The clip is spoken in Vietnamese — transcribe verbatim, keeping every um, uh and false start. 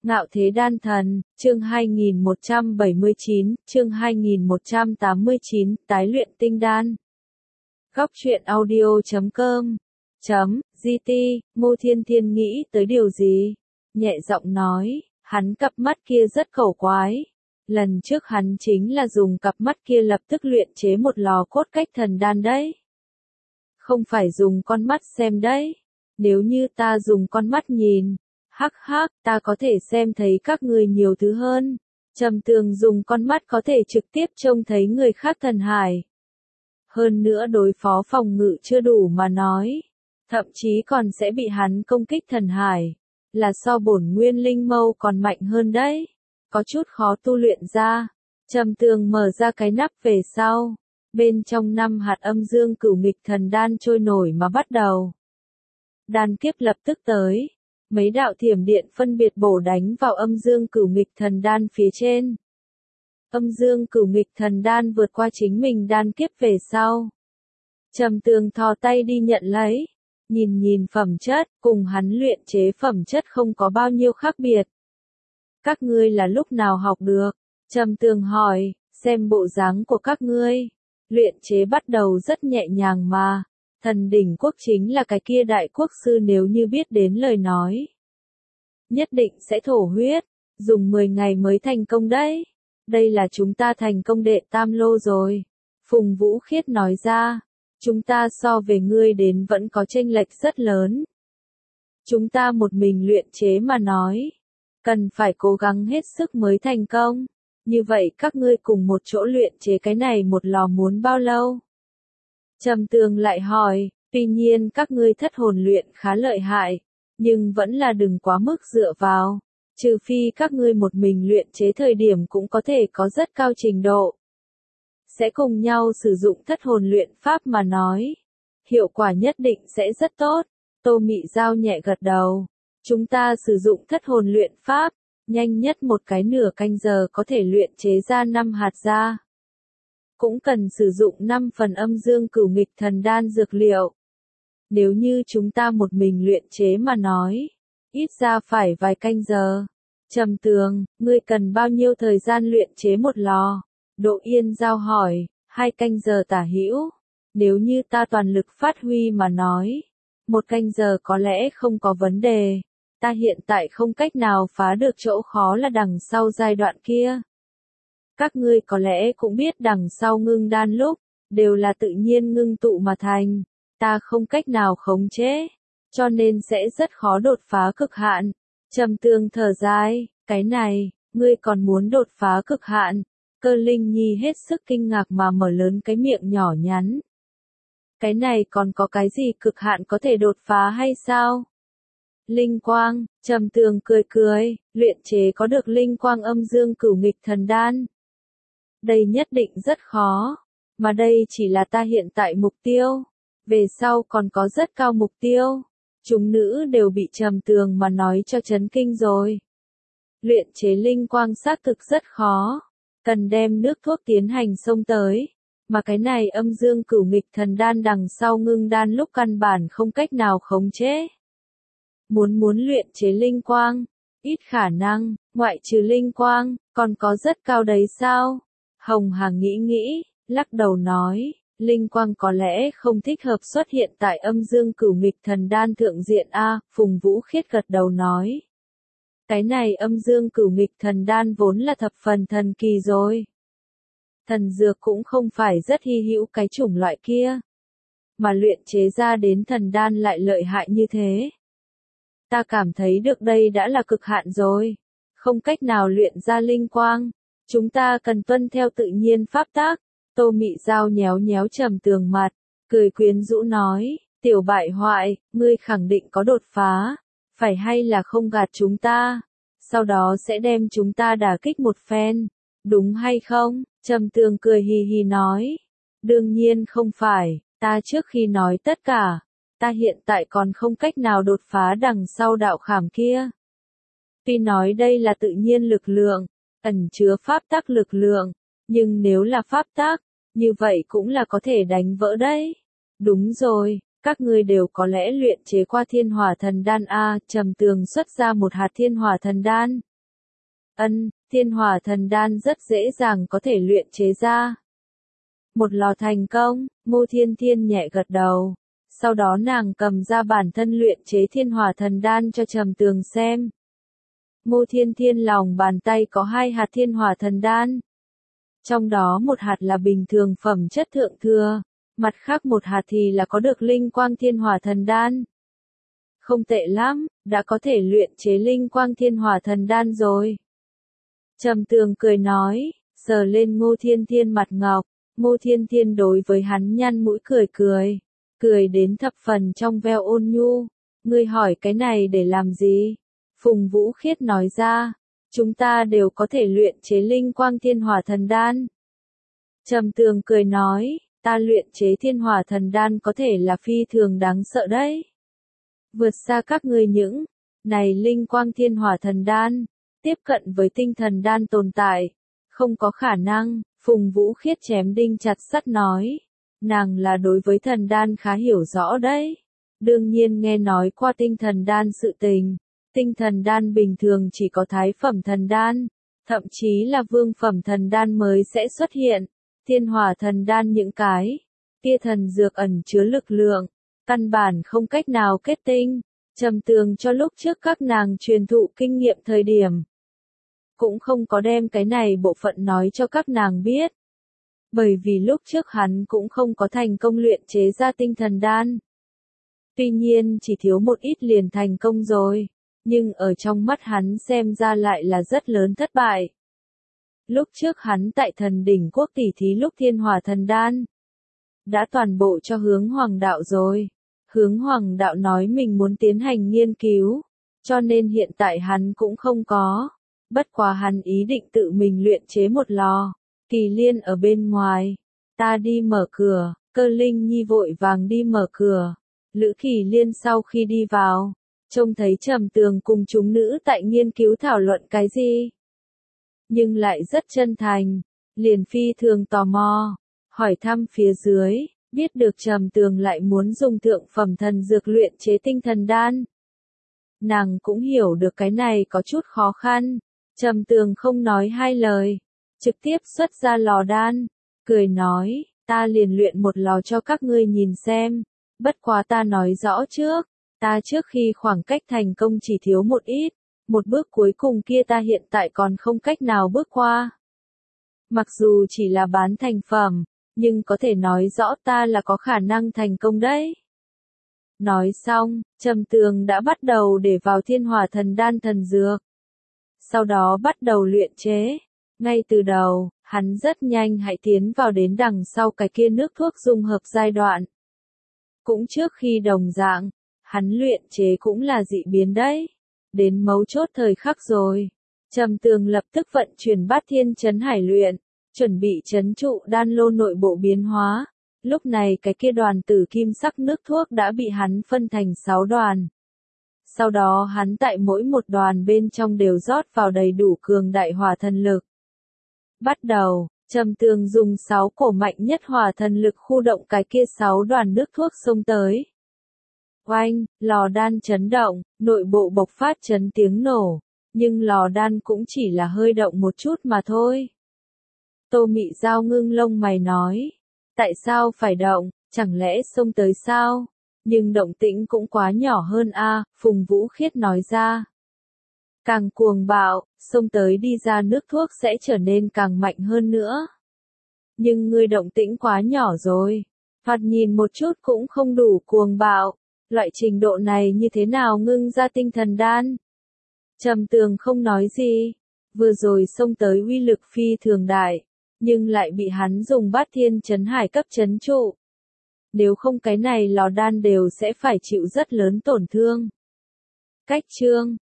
Ngạo thế đan thần, chương hai nghìn một trăm bảy mươi chín, chương hai nghìn một trăm tám mươi chín, tái luyện tinh đan. Góc truyện audio chấm com chấm G T, Ngô Thiên Thiên nghĩ tới điều gì? Nhẹ giọng nói, hắn cặp mắt kia rất khẩu quái. Lần trước hắn chính là dùng cặp mắt kia lập tức luyện chế một lò cốt cách thần đan đấy. Không phải dùng con mắt xem đấy. Nếu như ta dùng con mắt nhìn, hắc hắc, ta có thể xem thấy các người nhiều thứ hơn. Trầm Tường dùng con mắt có thể trực tiếp trông thấy người khác thần hải. Hơn nữa đối phó phòng ngự chưa đủ mà nói. Thậm chí còn sẽ bị hắn công kích thần hải. Là so bổn nguyên linh mâu còn mạnh hơn đấy. Có chút khó tu luyện ra. Trầm Tường mở ra cái nắp về sau. Bên trong năm hạt âm dương cửu nghịch thần đan trôi nổi mà bắt đầu. Đan kiếp lập tức tới. Mấy đạo thiểm điện phân biệt bổ đánh vào âm dương cửu nghịch thần đan phía trên. Âm dương cửu nghịch thần đan vượt qua chính mình đan kiếp về sau. Trầm Tường thò tay đi nhận lấy. Nhìn nhìn phẩm chất, cùng hắn luyện chế phẩm chất không có bao nhiêu khác biệt. Các ngươi là lúc nào học được? Trầm Tường hỏi, xem bộ dáng của các ngươi. Luyện chế bắt đầu rất nhẹ nhàng mà. Thần đỉnh quốc chính là cái kia đại quốc sư nếu như biết đến lời nói. Nhất định sẽ thổ huyết, dùng mười ngày mới thành công đấy. Đây là chúng ta thành công đệ tam lô rồi. Phùng Vũ Khiết nói ra, chúng ta so về ngươi đến vẫn có chênh lệch rất lớn. Chúng ta một mình luyện chế mà nói, cần phải cố gắng hết sức mới thành công. Như vậy các ngươi cùng một chỗ luyện chế cái này một lò muốn bao lâu? Trầm Tường lại hỏi, tuy nhiên các ngươi thất hồn luyện khá lợi hại, nhưng vẫn là đừng quá mức dựa vào, trừ phi các ngươi một mình luyện chế thời điểm cũng có thể có rất cao trình độ. Sẽ cùng nhau sử dụng thất hồn luyện pháp mà nói, hiệu quả nhất định sẽ rất tốt. Tô Mị Giao nhẹ gật đầu, chúng ta sử dụng thất hồn luyện pháp, nhanh nhất một cái nửa canh giờ có thể luyện chế ra năm hạt ra. Cũng cần sử dụng năm phần âm dương cửu nghịch thần đan dược liệu. Nếu như chúng ta một mình luyện chế mà nói, ít ra phải vài canh giờ. Trầm Tường, ngươi cần bao nhiêu thời gian luyện chế một lò? Đỗ Yên Giao hỏi, hai canh giờ tả hữu. Nếu như ta toàn lực phát huy mà nói, một canh giờ có lẽ không có vấn đề. Ta hiện tại không cách nào phá được chỗ khó là đằng sau giai đoạn kia. Các ngươi có lẽ cũng biết đằng sau ngưng đan lúc, đều là tự nhiên ngưng tụ mà thành. Ta không cách nào khống chế, cho nên sẽ rất khó đột phá cực hạn. Trầm Tường thở dài, cái này, ngươi còn muốn đột phá cực hạn. Cơ Linh Nhi hết sức kinh ngạc mà mở lớn cái miệng nhỏ nhắn. Cái này còn có cái gì cực hạn có thể đột phá hay sao? Linh quang, Trầm Tường cười cười, luyện chế có được linh quang âm dương cửu nghịch thần đan. Đây nhất định rất khó, mà đây chỉ là ta hiện tại mục tiêu. Về sau còn có rất cao mục tiêu. Chúng nữ đều bị Trầm Tường mà nói cho chấn kinh rồi. Luyện chế linh quang xác thực rất khó, cần đem nước thuốc tiến hành xông tới, mà cái này âm dương cửu nghịch thần đan đằng sau ngưng đan lúc căn bản không cách nào khống chế. Muốn muốn luyện chế linh quang, ít khả năng, ngoại trừ linh quang, còn có rất cao đấy sao? Hồng Hà nghĩ nghĩ, lắc đầu nói, linh quang có lẽ không thích hợp xuất hiện tại âm dương cửu nghịch thần đan thượng diện a. Phùng Vũ Khiết gật đầu nói, cái này âm dương cửu nghịch thần đan vốn là thập phần thần kỳ rồi. Thần dược cũng không phải rất hy hữu cái chủng loại kia, mà luyện chế ra đến thần đan lại lợi hại như thế. Ta cảm thấy được đây đã là cực hạn rồi, không cách nào luyện ra linh quang. Chúng ta cần tuân theo tự nhiên pháp tác. Tô Mị Giao nhéo nhéo Trầm Tường mặt, cười quyến rũ nói, tiểu bại hoại, ngươi khẳng định có đột phá, phải hay là không gạt chúng ta, sau đó sẽ đem chúng ta đả kích một phen, đúng hay không? Trầm Tường cười hì hì nói, đương nhiên không phải, ta trước khi nói tất cả, ta hiện tại còn không cách nào đột phá đằng sau đạo khảm kia. Tuy nói đây là tự nhiên lực lượng, ẩn chứa pháp tắc lực lượng, nhưng nếu là pháp tắc, như vậy cũng là có thể đánh vỡ đấy. Đúng rồi, các ngươi đều có lẽ luyện chế qua thiên hỏa thần đan a. Trầm Tường xuất ra một hạt thiên hỏa thần đan, Ân, thiên hỏa thần đan rất dễ dàng có thể luyện chế ra. Một lò thành công, Ngô Thiên Thiên nhẹ gật đầu. Sau đó nàng cầm ra bản thân luyện chế thiên hỏa thần đan cho Trầm Tường xem. Ngô Thiên Thiên lòng bàn tay có hai hạt thiên hỏa thần đan. Trong đó một hạt là bình thường phẩm chất thượng thừa, mặt khác một hạt thì là có được linh quang thiên hỏa thần đan. Không tệ lắm, đã có thể luyện chế linh quang thiên hỏa thần đan rồi. Trầm Tường cười nói, sờ lên Ngô Thiên Thiên mặt ngọc. Ngô Thiên Thiên đối với hắn nhăn mũi cười cười, cười đến thập phần trong veo ôn nhu. Ngươi hỏi cái này để làm gì? Phùng Vũ Khiết nói ra, chúng ta đều có thể luyện chế linh quang thiên hỏa thần đan. Trầm Tường cười nói, ta luyện chế thiên hỏa thần đan có thể là phi thường đáng sợ đấy. Vượt xa các ngươi những này linh quang thiên hỏa thần đan, tiếp cận với tinh thần đan tồn tại, không có khả năng. Phùng Vũ Khiết chém đinh chặt sắt nói, nàng là đối với thần đan khá hiểu rõ đấy. Đương nhiên nghe nói qua tinh thần đan sự tình, tinh thần đan bình thường chỉ có thái phẩm thần đan, thậm chí là vương phẩm thần đan mới sẽ xuất hiện. Thiên hỏa thần đan những cái kia thần dược ẩn chứa lực lượng, căn bản không cách nào kết tinh. Trầm Tường cho lúc trước các nàng truyền thụ kinh nghiệm thời điểm, cũng không có đem cái này bộ phận nói cho các nàng biết. Bởi vì lúc trước hắn cũng không có thành công luyện chế ra tinh thần đan. Tuy nhiên chỉ thiếu một ít liền thành công rồi, nhưng ở trong mắt hắn xem ra lại là rất lớn thất bại. Lúc trước hắn tại thần đỉnh quốc tỷ thí lúc thiên hỏa thần đan, đã toàn bộ cho Hướng Hoàng đạo rồi. Hướng Hoàng đạo nói mình muốn tiến hành nghiên cứu, cho nên hiện tại hắn cũng không có. Bất quá hắn ý định tự mình luyện chế một lò. Kỳ Liên ở bên ngoài, ta đi mở cửa. Cơ Linh Nhi vội vàng đi mở cửa. Lữ Kỳ Liên sau khi đi vào, trông thấy Trầm Tường cùng chúng nữ tại nghiên cứu thảo luận cái gì, nhưng lại rất chân thành, liền phi thường tò mò, hỏi thăm phía dưới, biết được Trầm Tường lại muốn dùng thượng phẩm thần dược luyện chế tinh thần đan. Nàng cũng hiểu được cái này có chút khó khăn. Trầm Tường không nói hai lời, trực tiếp xuất ra lò đan, cười nói, ta liền luyện một lò cho các ngươi nhìn xem. Bất quá ta nói rõ trước, ta trước khi khoảng cách thành công chỉ thiếu một ít, một bước cuối cùng kia ta hiện tại còn không cách nào bước qua. Mặc dù chỉ là bán thành phẩm, nhưng có thể nói rõ ta là có khả năng thành công đấy. Nói xong, Trầm Tường đã bắt đầu để vào thiên hỏa thần đan thần dược. Sau đó bắt đầu luyện chế. Ngay từ đầu, hắn rất nhanh hãy tiến vào đến đằng sau cái kia nước thuốc dung hợp giai đoạn. Cũng trước khi đồng dạng, hắn luyện chế cũng là dị biến đấy. Đến mấu chốt thời khắc rồi, Trầm Tường lập tức vận chuyển Bát Thiên Chấn Hải luyện, chuẩn bị trấn trụ đan lô nội bộ biến hóa. Lúc này cái kia đoàn tử kim sắc nước thuốc đã bị hắn phân thành sáu đoàn. Sau đó hắn tại mỗi một đoàn bên trong đều rót vào đầy đủ cường đại hỏa thần lực. Bắt đầu, Trầm Tường dùng sáu cổ mạnh nhất hỏa thần lực khu động cái kia sáu đoàn nước thuốc xông tới. Oanh, lò đan chấn động, nội bộ bộc phát chấn tiếng nổ, nhưng lò đan cũng chỉ là hơi động một chút mà thôi. Tô Mị Giao ngưng lông mày nói, tại sao phải động, chẳng lẽ xông tới sao? Nhưng động tĩnh cũng quá nhỏ hơn a, Phùng Vũ Khiết nói ra. Càng cuồng bạo, xông tới đi ra nước thuốc sẽ trở nên càng mạnh hơn nữa. Nhưng ngươi động tĩnh quá nhỏ rồi, thoạt nhìn một chút cũng không đủ cuồng bạo, loại trình độ này như thế nào ngưng ra tinh thần đan? Trầm Tường không nói gì, vừa rồi xông tới uy lực phi thường đại, nhưng lại bị hắn dùng Bát Thiên Chấn Hải cấp chấn trụ. Nếu không cái này lò đan đều sẽ phải chịu rất lớn tổn thương. Cách chương